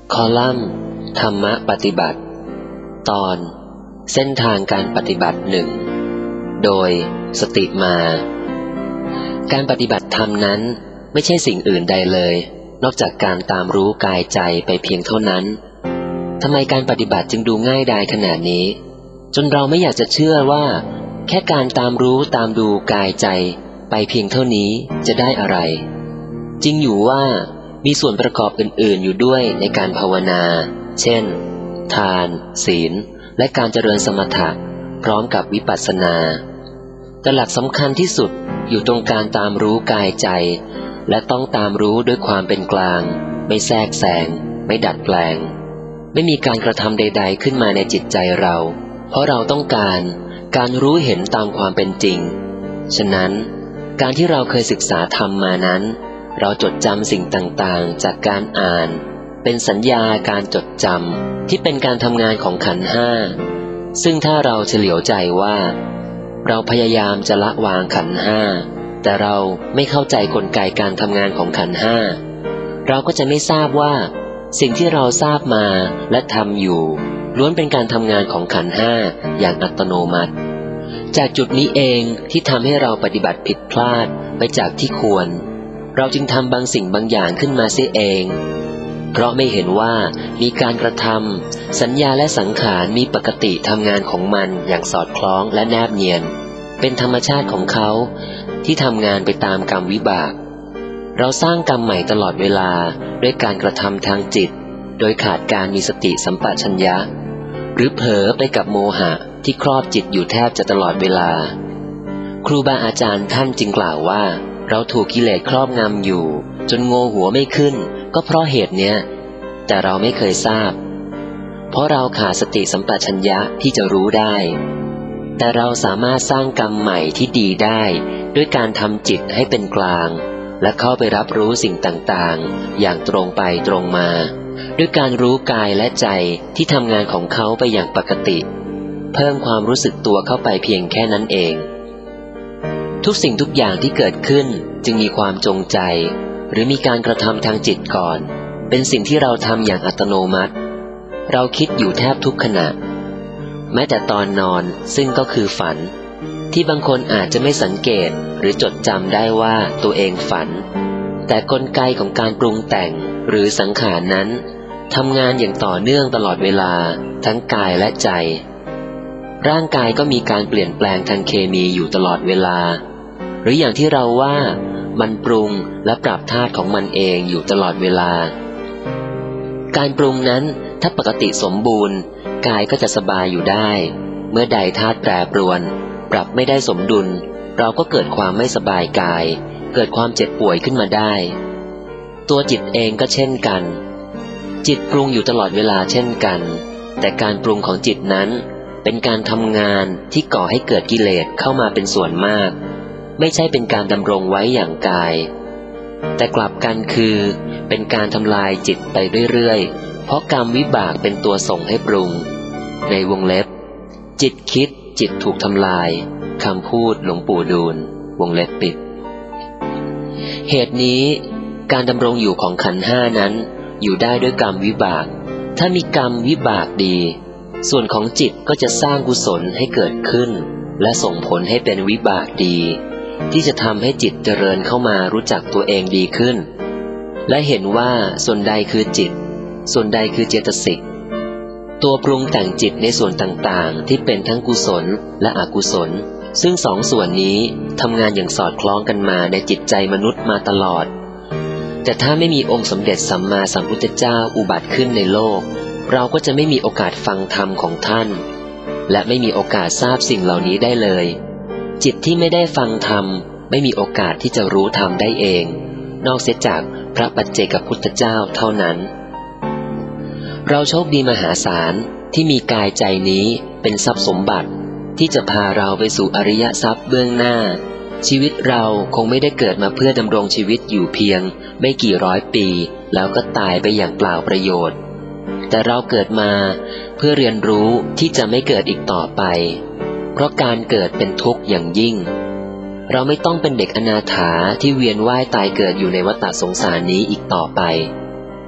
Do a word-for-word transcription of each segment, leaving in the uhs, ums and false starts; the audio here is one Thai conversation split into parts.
คอลัมน์ธรรมะปฏิบัติตอนเส้นทางการปฏิบัติหนึ่งโดยสติมาการปฏิบัติธรรมนั้นไม่ใช่สิ่งอื่นใดเลยนอกจากการตามรู้กายใจไปเพียงเท่านั้นทำไมการปฏิบัติจึงดูง่ายดายขนาดนี้จนเราไม่อยากจะเชื่อว่าแค่การตามรู้ตามดูกายใจไปเพียงเท่านี้จะได้อะไรจริงอยู่ว่ามีส่วนประกอบอื่นๆอยู่ด้วยในการภาวนาเช่นทานศีลและการเจริญสมถะพร้อมกับวิปัสสนาแต่หลักสำคัญที่สุดอยู่ตรงการตามรู้กายใจและต้องตามรู้ด้วยความเป็นกลางไม่แทรกแซงไม่ดัดแปลงไม่มีการกระทำใดๆขึ้นมาในจิตใจเราเพราะเราต้องการการรู้เห็นตามความเป็นจริงฉะนั้นการที่เราเคยศึกษาธรรมมานั้นเราจดจำสิ่งต่างๆจากการอ่านเป็นสัญญาการจดจำที่เป็นการทำงานของขันธ์ห้าซึ่งถ้าเราเฉลียวใจว่าเราพยายามจะละวางขันธ์ห้าแต่เราไม่เข้าใจกลไกการทำงานของขันธ์ห้าเราก็จะไม่ทราบว่าสิ่งที่เราทราบมาและทำอยู่ล้วนเป็นการทำงานของขันธ์ห้าอย่างอัตโนมัติจากจุดนี้เองที่ทำให้เราปฏิบัติผิดพลาดไปจากที่ควรเราจึงทำบางสิ่งบางอย่างขึ้นมาเสียเองเพราะไม่เห็นว่ามีการกระทำสัญญาและสังขารมีปกติทำงานของมันอย่างสอดคล้องและแนบเนียนเป็นธรรมชาติของเขาที่ทำงานไปตามกรรมวิบากเราสร้างกรรมใหม่ตลอดเวลาด้วยการกระทำทางจิตโดยขาดการมีสติสัมปชัญญะหรือเผลอไปกับโมหะที่ครอบจิตอยู่แทบจะตลอดเวลาครูบาอาจารย์ท่านจึงกล่าวว่าเราถูกกิเลสครอบงำอยู่จนโงหัวไม่ขึ้นก็เพราะเหตุเนี้ยแต่เราไม่เคยทราบเพราะเราขาดสติสัมปชัญญะที่จะรู้ได้แต่เราสามารถสร้างกรรมใหม่ที่ดีได้ด้วยการทำจิตให้เป็นกลางและเข้าไปรับรู้สิ่งต่างๆอย่างตรงไปตรงมาด้วยการรู้กายและใจที่ทำงานของเขาไปอย่างปกติเพิ่มความรู้สึกตัวเข้าไปเพียงแค่นั้นเองทุกสิ่งทุกอย่างที่เกิดขึ้นจึงมีความจงใจหรือมีการกระทำทางจิตก่อนเป็นสิ่งที่เราทำอย่างอัตโนมัติเราคิดอยู่แทบทุกขณะแม้แต่ตอนนอนซึ่งก็คือฝันที่บางคนอาจจะไม่สังเกตหรือจดจำได้ว่าตัวเองฝันแต่กลไกของการปรุงแต่งหรือสังขารนั้นทำงานอย่างต่อเนื่องตลอดเวลาทั้งกายและใจร่างกายก็มีการเปลี่ยนแปลงทางเคมีอยู่ตลอดเวลาหรืออย่างที่เราว่ามันปรุงและปรับธาตุของมันเองอยู่ตลอดเวลาการปรุงนั้นถ้าปกติสมบูรณ์กายก็จะสบายอยู่ได้เมื่อใดธาตุแปรปรวนปรับไม่ได้สมดุลเราก็เกิดความไม่สบายกายเกิดความเจ็บป่วยขึ้นมาได้ตัวจิตเองก็เช่นกันจิตปรุงอยู่ตลอดเวลาเช่นกันแต่การปรุงของจิตนั้นเป็นการทำงานที่ก่อให้เกิดกิเลสเข้ามาเป็นส่วนมากไม่ใช่เป็นการดำรงไว้อย่างกายแต่กลับกันคือเป็นการทำลายจิตไปเรื่อยๆเพราะกรรมวิบากเป็นตัวส่งให้ปรุงในวงเล็บจิตคิดจิตถูกทำลายคำพูดหลวงปู่ดูลวงเล็บปิดเหตุนี้การดำรงอยู่ของขันธ์ห้านั้นอยู่ได้ด้วยกรรมวิบากถ้ามีกรรมวิบากดีส่วนของจิตก็จะสร้างกุศลให้เกิดขึ้นและส่งผลให้เป็นวิบากดีที่จะทำให้จิตเจริญเข้ามารู้จักตัวเองดีขึ้นและเห็นว่าส่วนใดคือจิตส่วนใดคือเจตสิกตัวปรุงแต่งจิตในส่วนต่างๆที่เป็นทั้งกุศลและอกุศลซึ่งสองส่วนนี้ทำงานอย่างสอดคล้องกันมาในจิตใจมนุษย์มาตลอดแต่ถ้าไม่มีองค์สมเด็จสัมมาสัมพุทธเจ้าอุบัติขึ้นในโลกเราก็จะไม่มีโอกาสฟังธรรมของท่านและไม่มีโอกาสทราบสิ่งเหล่านี้ได้เลยจิตที่ไม่ได้ฟังธรรมไม่มีโอกาสที่จะรู้ธรรมได้เองนอกเสียจากพระปัจเจกพุทธเจ้าเท่านั้นเราโชคดีมหาศาลที่มีกายใจนี้เป็นทรัพย์สมบัติที่จะพาเราไปสู่อริยทรัพย์เบื้องหน้าชีวิตเราคงไม่ได้เกิดมาเพื่อดำรงชีวิตอยู่เพียงไม่กี่ร้อยปีแล้วก็ตายไปอย่างเปล่าประโยชน์แต่เราเกิดมาเพื่อเรียนรู้ที่จะไม่เกิดอีกต่อไปเพราะการเกิดเป็นทุกข์อย่างยิ่งเราไม่ต้องเป็นเด็กอนาถาที่เวียนว่ายตายเกิดอยู่ในวัฏสงสารนี้อีกต่อไป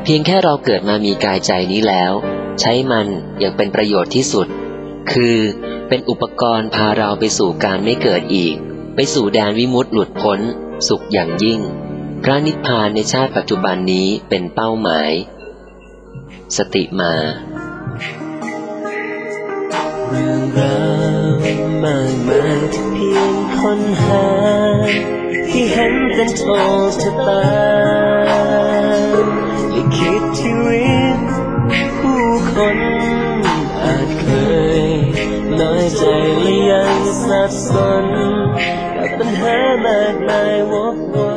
พียงแค่เราเกิดมามีกายใจนี้แล้วใช้มันอย่างเป็นประโยชน์ที่สุดคือเป็นอุปกรณ์พาเราไปสู่การไม่เกิดอีกไปสู่แดนวิมุตติหลุดพ้นสุขอย่างยิ่งพระนิพพานในชาติปัจจุบันนี้เป็นเป้าหมายสติมาเรื่องราวมากมายที่เพียงค้นหาที่เห็นเป็นโชคชะตาลิขิตชีวิตผู้คนอาจเคยน้อยใจและยังสับสนกับปัญหามากมายวกวน